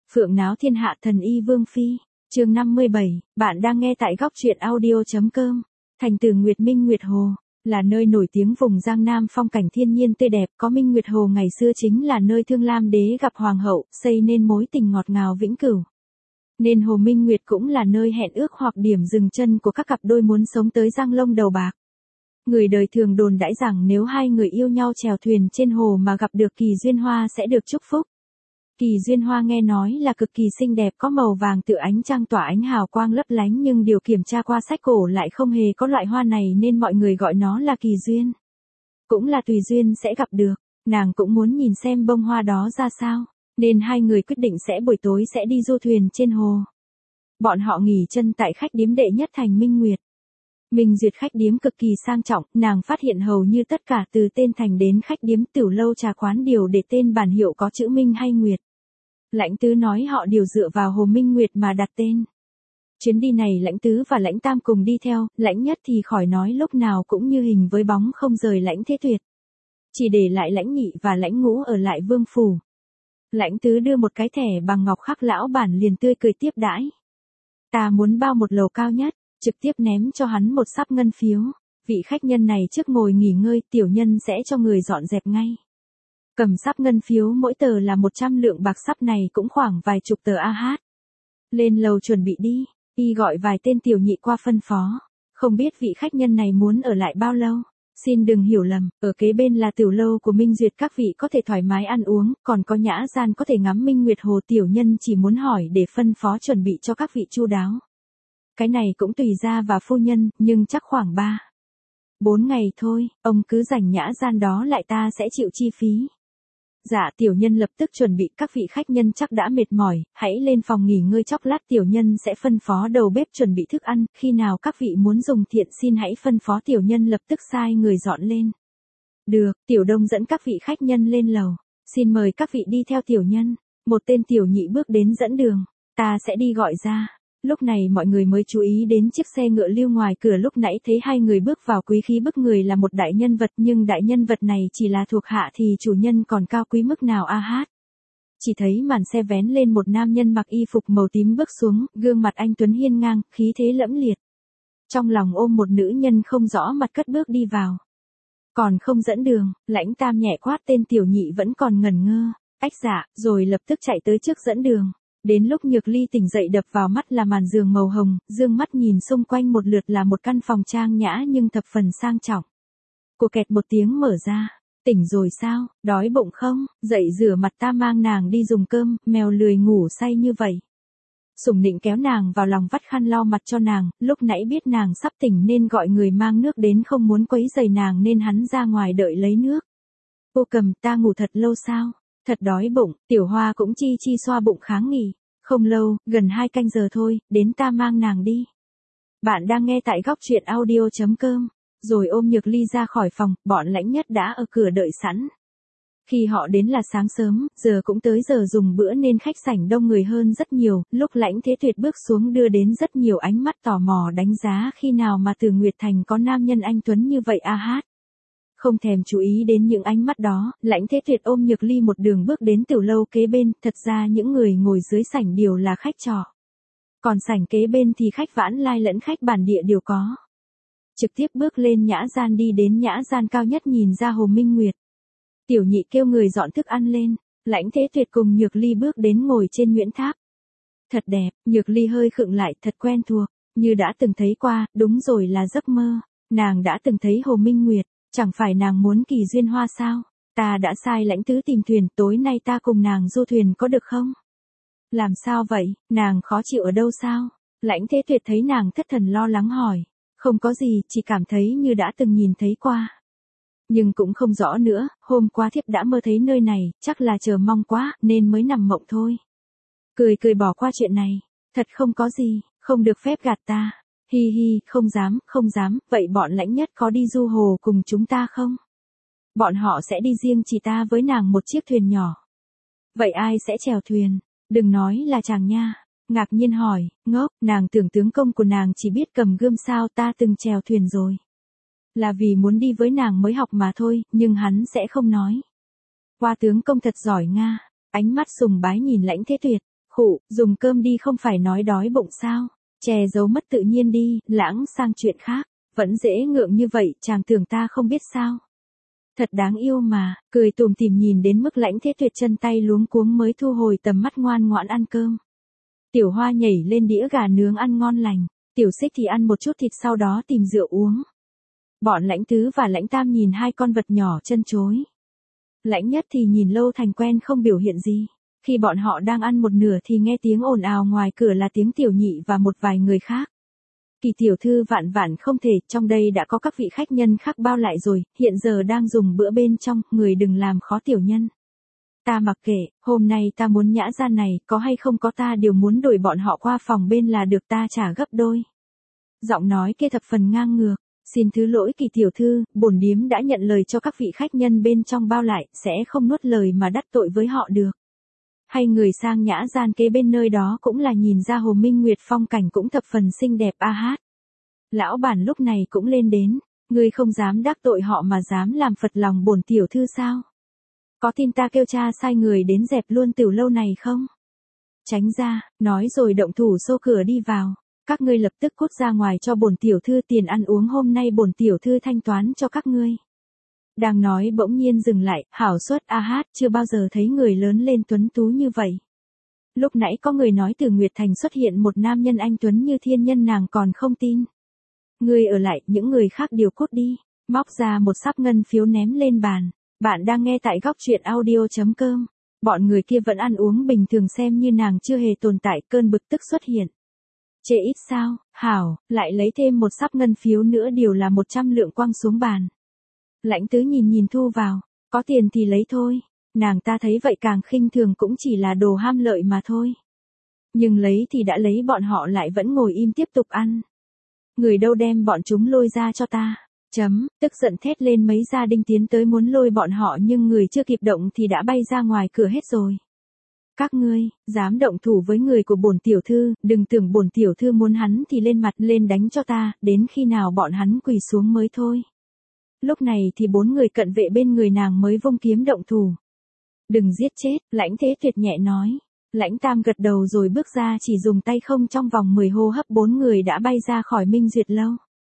Phượng náo thiên hạ thần y Vương Phi, chương 57, bạn đang nghe tại góc truyện audio.com. Thành từ Nguyệt Minh Nguyệt Hồ, là nơi nổi tiếng vùng Giang Nam phong cảnh thiên nhiên tươi đẹp, có Minh Nguyệt Hồ ngày xưa chính là nơi Thương Lam đế gặp hoàng hậu, xây nên mối tình ngọt ngào vĩnh cửu. Nên Hồ Minh Nguyệt cũng là nơi hẹn ước hoặc điểm dừng chân của các cặp đôi muốn sống tới răng long đầu bạc. Người đời thường đồn đãi rằng nếu hai người yêu nhau chèo thuyền trên hồ mà gặp được Kỳ Duyên Hoa sẽ được chúc phúc. Kỳ Duyên Hoa nghe nói là cực kỳ xinh đẹp, có màu vàng tựa ánh trăng tỏa ánh hào quang lấp lánh, nhưng điều kiểm tra qua sách cổ lại không hề có loại hoa này nên mọi người gọi nó là kỳ duyên. Cũng là tùy duyên sẽ gặp được, nàng cũng muốn nhìn xem bông hoa đó ra sao, nên hai người quyết định sẽ buổi tối sẽ đi du thuyền trên hồ. Bọn họ nghỉ chân tại khách điếm đệ nhất thành Minh Nguyệt. Minh Duyệt khách điếm cực kỳ sang trọng, nàng phát hiện hầu như tất cả từ tên thành đến khách điếm tiểu lâu trà quán đều để tên bản hiệu có chữ Minh hay Nguyệt. Lãnh Tứ nói họ đều dựa vào Hồ Minh Nguyệt mà đặt tên. Chuyến đi này Lãnh Tứ và Lãnh Tam cùng đi theo, Lãnh Nhất thì khỏi nói lúc nào cũng như hình với bóng không rời Lãnh Thế Tuyệt. Chỉ để lại Lãnh Nhị và Lãnh Ngũ ở lại Vương phủ. Lãnh Tứ đưa một cái thẻ bằng ngọc khắc lão bản liền tươi cười tiếp đãi. Ta muốn bao một lầu cao nhất, trực tiếp ném cho hắn một sắp ngân phiếu. Vị khách nhân này trước ngồi nghỉ ngơi, tiểu nhân sẽ cho người dọn dẹp ngay. Cầm sắp ngân phiếu mỗi tờ là 100 lượng bạc, sắp này cũng khoảng vài chục tờ AH. Lên lầu chuẩn bị đi, y gọi vài tên tiểu nhị qua phân phó. Không biết vị khách nhân này muốn ở lại bao lâu? Xin đừng hiểu lầm, ở kế bên là tiểu lâu của Minh Duyệt, các vị có thể thoải mái ăn uống, còn có nhã gian có thể ngắm Minh Nguyệt Hồ, tiểu nhân chỉ muốn hỏi để phân phó chuẩn bị cho các vị chu đáo. Cái này cũng tùy gia và phu nhân, nhưng chắc khoảng 3-4 ngày thôi, ông cứ dành nhã gian đó lại, ta sẽ chịu chi phí. Dạ, tiểu nhân lập tức chuẩn bị, các vị khách nhân chắc đã mệt mỏi, hãy lên phòng nghỉ ngơi chốc lát, tiểu nhân sẽ phân phó đầu bếp chuẩn bị thức ăn, khi nào các vị muốn dùng thiện xin hãy phân phó, tiểu nhân lập tức sai người dọn lên. Được, Tiểu Đông dẫn các vị khách nhân lên lầu, xin mời các vị đi theo tiểu nhân. Một tên tiểu nhị bước đến dẫn đường, ta sẽ đi gọi ra. Lúc này mọi người mới chú ý đến chiếc xe ngựa lưu ngoài cửa, lúc nãy thấy hai người bước vào quý khí bức người là một đại nhân vật, nhưng đại nhân vật này chỉ là thuộc hạ thì chủ nhân còn cao quý mức nào AH. Chỉ thấy màn xe vén lên, một nam nhân mặc y phục màu tím bước xuống, gương mặt anh tuấn hiên ngang, khí thế lẫm liệt. Trong lòng ôm một nữ nhân không rõ mặt cất bước đi vào. Còn không dẫn đường, Lãnh Tam nhẹ quát tên tiểu nhị vẫn còn ngẩn ngơ, ách dạ, rồi lập tức chạy tới trước dẫn đường. Đến lúc Nhược Ly tỉnh dậy, đập vào mắt là màn giường màu hồng, dương mắt nhìn xung quanh một lượt là một căn phòng trang nhã nhưng thập phần sang trọng. Cô kẹt một tiếng mở ra, tỉnh rồi sao, đói bụng không, dậy rửa mặt, ta mang nàng đi dùng cơm, mèo lười ngủ say như vậy. Sủng Nịnh kéo nàng vào lòng, vắt khăn lau mặt cho nàng, lúc nãy biết nàng sắp tỉnh nên gọi người mang nước đến, không muốn quấy rầy nàng nên hắn ra ngoài đợi lấy nước. Cô Cầm, ta ngủ thật lâu sao? Thật đói bụng, Tiểu Hoa cũng chi chi xoa bụng kháng nghị. Không lâu, gần 2 canh giờ thôi, đến ta mang nàng đi. Bạn đang nghe tại góc truyện audio.com. Rồi ôm Nhược Ly ra khỏi phòng, bọn Lãnh Nhất đã ở cửa đợi sẵn. Khi họ đến là sáng sớm, giờ cũng tới giờ dùng bữa nên khách sảnh đông người hơn rất nhiều. Lúc Lãnh Thế Tuyệt bước xuống đưa đến rất nhiều ánh mắt tò mò đánh giá, khi nào mà từ Nguyệt Thành có nam nhân anh tuấn như vậy AH. Không thèm chú ý đến những ánh mắt đó, Lãnh Thế Tuyệt ôm Nhược Ly một đường bước đến tiểu lâu kế bên, thật ra những người ngồi dưới sảnh đều là khách trọ. Còn sảnh kế bên thì khách vãn lai lẫn khách bản địa đều có. Trực tiếp bước lên nhã gian, đi đến nhã gian cao nhất nhìn ra Hồ Minh Nguyệt. Tiểu nhị kêu người dọn thức ăn lên, Lãnh Thế Tuyệt cùng Nhược Ly bước đến ngồi trên Nguyễn Tháp. Thật đẹp, Nhược Ly hơi khựng lại, thật quen thuộc, như đã từng thấy qua, đúng rồi, là giấc mơ. Nàng đã từng thấy Hồ Minh Nguyệt. Chẳng phải nàng muốn Kỳ Duyên Hoa sao? Ta đã sai Lãnh Tứ tìm thuyền, tối nay ta cùng nàng du thuyền có được không? Làm sao vậy, nàng khó chịu ở đâu sao? Lãnh Thế Tuyệt thấy nàng thất thần lo lắng hỏi. Không có gì, chỉ cảm thấy như đã từng nhìn thấy qua. Nhưng cũng không rõ nữa, hôm qua thiếp đã mơ thấy nơi này, chắc là chờ mong quá, nên mới nằm mộng thôi. Cười cười bỏ qua chuyện này. Thật không có gì, không được phép gạt ta. Hi hi, không dám, vậy bọn Lãnh Nhất có đi du hồ cùng chúng ta không? Bọn họ sẽ đi riêng chỉ ta với nàng một chiếc thuyền nhỏ. Vậy ai sẽ chèo thuyền? Đừng nói là chàng nha. Ngạc nhiên hỏi, ngốc, nàng tưởng tướng công của nàng chỉ biết cầm gươm sao, ta từng chèo thuyền rồi. Là vì muốn đi với nàng mới học mà thôi, nhưng hắn sẽ không nói. Qua tướng công thật giỏi nga, ánh mắt sùng bái nhìn Lãnh Thế Tuyệt. Khụ, dùng cơm đi không phải nói đói bụng sao? Che giấu mất tự nhiên đi, lãng sang chuyện khác. Vẫn dễ ngượng như vậy, chàng tưởng ta không biết sao. Thật đáng yêu mà, cười tủm tỉm nhìn đến mức Lãnh Thế Tuyệt chân tay luống cuống mới thu hồi tầm mắt ngoan ngoãn ăn cơm. Tiểu Hoa nhảy lên đĩa gà nướng ăn ngon lành, Tiểu Xích thì ăn một chút thịt sau đó tìm rượu uống. Bọn Lãnh Tứ và Lãnh Tam nhìn hai con vật nhỏ chân chối. Lãnh Nhất thì nhìn lâu thành quen không biểu hiện gì. Khi bọn họ đang ăn một nửa thì nghe tiếng ồn ào ngoài cửa là tiếng Tiểu Nhị và một vài người khác. Kỳ tiểu thư vạn vạn không thể, trong đây đã có các vị khách nhân khác bao lại rồi, hiện giờ đang dùng bữa bên trong, người đừng làm khó tiểu nhân. Ta mặc kệ, hôm nay ta muốn nhã gian này, có hay không có ta đều muốn đuổi bọn họ qua phòng bên là được, ta trả gấp đôi. Giọng nói kia thập phần ngang ngược, xin thứ lỗi Kỳ tiểu thư, bổn điếm đã nhận lời cho các vị khách nhân bên trong bao lại, sẽ không nuốt lời mà đắc tội với họ được. Hay người sang nhã gian kế bên nơi đó cũng là nhìn ra Hồ Minh Nguyệt phong cảnh cũng thập phần xinh đẹp a hát. Lão bản lúc này cũng lên đến, ngươi không dám đắc tội họ mà dám làm phật lòng bổn tiểu thư sao? Có tin ta kêu cha sai người đến dẹp luôn tiểu lâu này không? Tránh ra, nói rồi động thủ xô cửa đi vào, các ngươi lập tức cút ra ngoài cho bổn tiểu thư, tiền ăn uống hôm nay bổn tiểu thư thanh toán cho các ngươi. Đang nói bỗng nhiên dừng lại, hảo suất a hát, chưa bao giờ thấy người lớn lên tuấn tú như vậy. Lúc nãy có người nói từ Nguyệt Thành xuất hiện một nam nhân anh tuấn như thiên nhân, nàng còn không tin. Ngươi ở lại, những người khác đều cút đi, móc ra một sắp ngân phiếu ném lên bàn. Bạn đang nghe tại góc truyện audio.com. Bọn người kia vẫn ăn uống bình thường xem như nàng chưa hề tồn tại, cơn bực tức xuất hiện. Chê ít sao, hảo, lại lấy thêm một sắp ngân phiếu nữa, đều là 100 lượng quăng xuống bàn. Lãnh Tứ nhìn thu vào, có tiền thì lấy thôi, nàng ta thấy vậy càng khinh thường, cũng chỉ là đồ ham lợi mà thôi. Nhưng lấy thì đã lấy, bọn họ lại vẫn ngồi im tiếp tục ăn. Người đâu đem bọn chúng lôi ra cho ta. Tức giận thét lên, mấy gia đình tiến tới muốn lôi bọn họ nhưng người chưa kịp động thì đã bay ra ngoài cửa hết rồi. Các ngươi, dám động thủ với người của bổn tiểu thư, đừng tưởng bổn tiểu thư muốn hắn thì lên mặt lên đánh cho ta, đến khi nào bọn hắn quỳ xuống mới thôi. Lúc này thì 4 người cận vệ bên người nàng mới vung kiếm động thủ. Đừng giết chết, Lãnh Thế Tuyệt nhẹ nói. Lãnh Tam gật đầu rồi bước ra, chỉ dùng tay không, trong vòng 10 hô hấp 4 người đã bay ra khỏi Minh Duyệt lâu.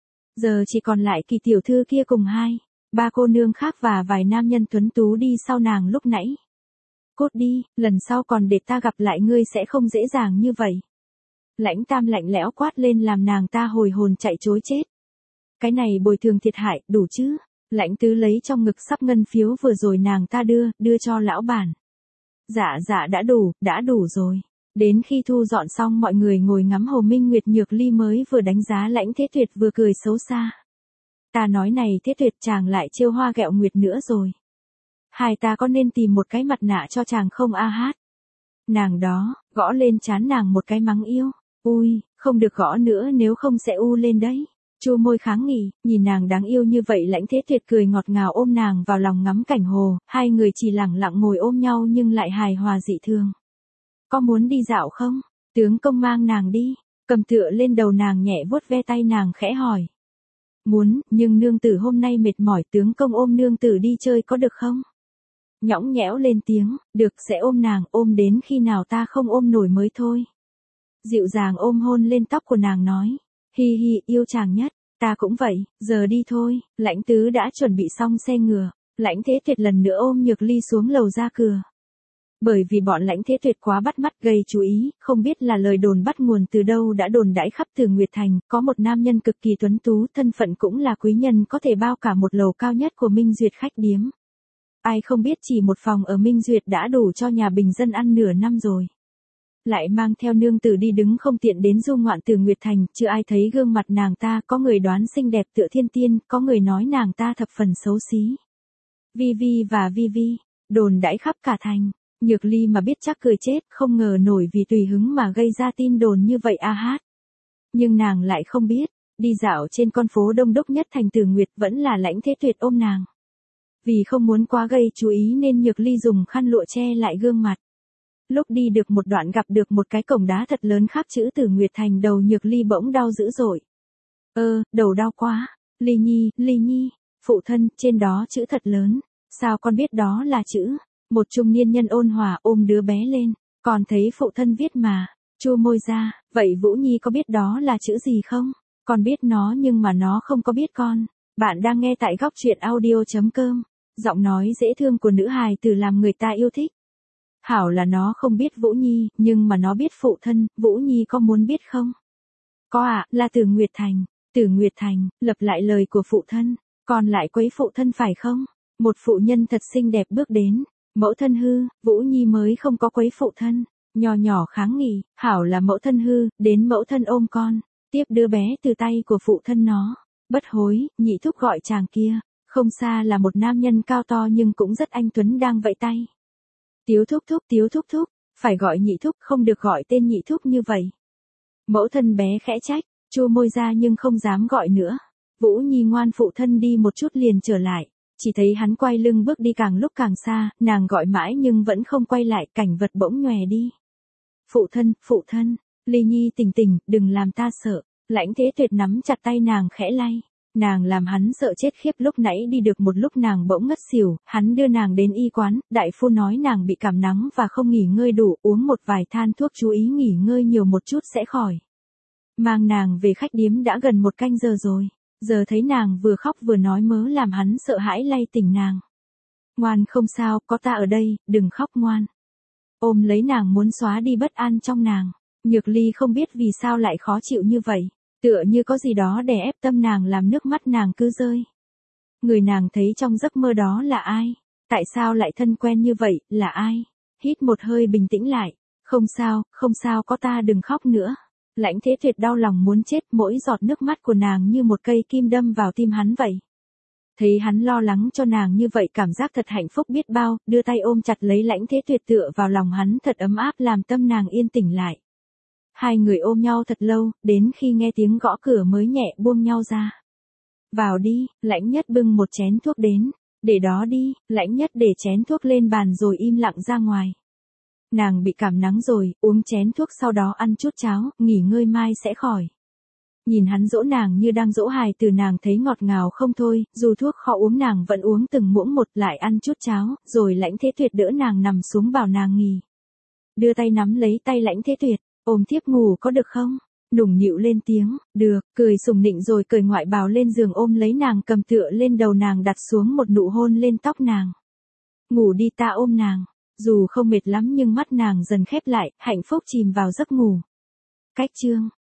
Giờ chỉ còn lại Kỳ tiểu thư kia cùng 2-3 cô nương khác và vài nam nhân tuấn tú đi sau nàng lúc nãy. Cút đi, lần sau còn để ta gặp lại ngươi sẽ không dễ dàng như vậy. Lãnh Tam lạnh lẽo quát lên làm nàng ta hồi hồn chạy trối chết. Cái này bồi thường thiệt hại, đủ chứ? Lãnh Tứ lấy trong ngực sắp ngân phiếu vừa rồi nàng ta đưa cho lão bản. Dạ đã đủ rồi. Đến khi thu dọn xong mọi người ngồi ngắm Hồ Minh Nguyệt Nhược Ly mới vừa đánh giá Lãnh Thế Tuyệt vừa cười xấu xa. Ta nói này Thế Tuyệt, chàng lại trêu hoa ghẹo nguyệt nữa rồi. Hai ta có nên tìm một cái mặt nạ cho chàng không a hát? Nàng đó, gõ lên trán nàng một cái mắng yêu. Ui, không được gõ nữa nếu không sẽ u lên đấy. Chu môi kháng nghị, nhìn nàng đáng yêu như vậy Lãnh Thế Tuyệt cười ngọt ngào ôm nàng vào lòng ngắm cảnh hồ, hai người chỉ lẳng lặng ngồi ôm nhau nhưng lại hài hòa dị thường. Có muốn đi dạo không? Tướng công mang nàng đi, cầm tựa lên đầu nàng nhẹ vuốt ve tay nàng khẽ hỏi. Muốn, nhưng nương tử hôm nay mệt mỏi, tướng công ôm nương tử đi chơi có được không? Nhõng nhẽo lên tiếng, được, sẽ ôm nàng, ôm đến khi nào ta không ôm nổi mới thôi. Dịu dàng ôm hôn lên tóc của nàng nói. Hi hi, yêu chàng nhất, ta cũng vậy, giờ đi thôi. Lãnh Tứ đã chuẩn bị xong xe ngựa, Lãnh Thế Tuyệt lần nữa ôm Nhược Ly xuống lầu ra cửa. Bởi vì bọn Lãnh Thế Tuyệt quá bắt mắt gây chú ý, không biết là lời đồn bắt nguồn từ đâu đã đồn đãi khắp Từ Nguyệt Thành, có một nam nhân cực kỳ tuấn tú, thân phận cũng là quý nhân, có thể bao cả một lầu cao nhất của Minh Duyệt khách điếm. Ai không biết chỉ một phòng ở Minh Duyệt đã đủ cho nhà bình dân ăn nửa năm rồi. Lại mang theo nương tử đi đứng không tiện đến du ngoạn Từ Nguyệt Thành, chưa ai thấy gương mặt nàng ta, có người đoán xinh đẹp tựa thiên tiên, có người nói nàng ta thập phần xấu xí. Vi và Vi, đồn đãi khắp cả thành. Nhược Ly mà biết chắc cười chết, không ngờ nổi vì tùy hứng mà gây ra tin đồn như vậy a hát. Nhưng nàng lại không biết, đi dạo trên con phố đông đúc nhất thành Từ Nguyệt vẫn là Lãnh Thế Tuyệt ôm nàng. Vì không muốn quá gây chú ý nên Nhược Ly dùng khăn lụa che lại gương mặt. Lúc đi được một đoạn gặp được một cái cổng đá thật lớn khắc chữ Từ Nguyệt Thành, đầu Nhược Ly bỗng đau dữ dội. Đầu đau quá. Ly Nhi, phụ thân, trên đó chữ thật lớn. Sao con biết đó là chữ? Một trung niên nhân ôn hòa ôm đứa bé lên. Con thấy phụ thân viết mà, chu môi ra, vậy Vũ Nhi có biết đó là chữ gì không? Con biết nó nhưng mà nó không có biết con. Bạn đang nghe tại góc truyện audio.com. Giọng nói dễ thương của nữ hài tử làm người ta yêu thích. Hảo là nó không biết Vũ Nhi, nhưng mà nó biết phụ thân, Vũ Nhi có muốn biết không? Có ạ, là Tử Nguyệt Thành. Tử Nguyệt Thành, lặp lại lời của phụ thân. Con lại quấy phụ thân phải không? Một phụ nhân thật xinh đẹp bước đến. Mẫu thân hư, Vũ Nhi mới không có quấy phụ thân. Nho nhỏ kháng nghị, hảo là mẫu thân hư, đến mẫu thân ôm con. Tiếp đứa bé từ tay của phụ thân nó. Bất hối, nhị thúc gọi chàng kia. Không xa là một nam nhân cao to nhưng cũng rất anh tuấn đang vẫy tay. Tiếu thúc thúc, phải gọi nhị thúc không được gọi tên nhị thúc như vậy. Mẫu thân bé khẽ trách, chua môi ra nhưng không dám gọi nữa. Vũ Nhi ngoan phụ thân đi một chút liền trở lại. Chỉ thấy hắn quay lưng bước đi càng lúc càng xa, nàng gọi mãi nhưng vẫn không quay lại, cảnh vật bỗng nhòe đi. Phụ thân, Ly Nhi tỉnh, đừng làm ta sợ. Lãnh Thế Tuyệt nắm chặt tay nàng khẽ lay. Nàng làm hắn sợ chết khiếp, lúc nãy đi được một lúc nàng bỗng ngất xỉu, hắn đưa nàng đến y quán, đại phu nói nàng bị cảm nắng và không nghỉ ngơi đủ, uống một vài than thuốc chú ý nghỉ ngơi nhiều một chút sẽ khỏi. Mang nàng về khách điếm đã gần 1 canh giờ rồi, giờ thấy nàng vừa khóc vừa nói mớ làm hắn sợ hãi lay tỉnh nàng. Ngoan không sao, có ta ở đây, đừng khóc ngoan. Ôm lấy nàng muốn xóa đi bất an trong nàng, Nhược Ly không biết vì sao lại khó chịu như vậy. Tựa như có gì đó đè ép tâm nàng làm nước mắt nàng cứ rơi. Người nàng thấy trong giấc mơ đó là ai? Tại sao lại thân quen như vậy, là ai? Hít một hơi bình tĩnh lại. Không sao, có ta đừng khóc nữa. Lãnh Thế Tuyệt đau lòng muốn chết, mỗi giọt nước mắt của nàng như một cây kim đâm vào tim hắn vậy. Thấy hắn lo lắng cho nàng như vậy cảm giác thật hạnh phúc biết bao, đưa tay ôm chặt lấy Lãnh Thế Tuyệt tựa vào lòng hắn thật ấm áp làm tâm nàng yên tĩnh lại. Hai người ôm nhau thật lâu, đến khi nghe tiếng gõ cửa mới nhẹ buông nhau ra. Vào đi, Lãnh Nhất bưng một chén thuốc đến. Để đó đi, Lãnh Nhất để chén thuốc lên bàn rồi im lặng ra ngoài. Nàng bị cảm nắng rồi, uống chén thuốc sau đó ăn chút cháo, nghỉ ngơi mai sẽ khỏi. Nhìn hắn dỗ nàng như đang dỗ hài từ nàng thấy ngọt ngào không thôi, dù thuốc khó uống nàng vẫn uống từng muỗng một lại ăn chút cháo, rồi Lãnh Thế Tuyệt đỡ nàng nằm xuống bảo nàng nghỉ. Đưa tay nắm lấy tay Lãnh Thế Tuyệt. Ôm thiếp ngủ có được không? Nũng nịu lên tiếng, được, cười sủng nịnh rồi cởi ngoại bào lên giường ôm lấy nàng cầm tựa lên đầu nàng đặt xuống một nụ hôn lên tóc nàng. Ngủ đi ta ôm nàng, dù không mệt lắm nhưng mắt nàng dần khép lại, hạnh phúc chìm vào giấc ngủ. Cách chương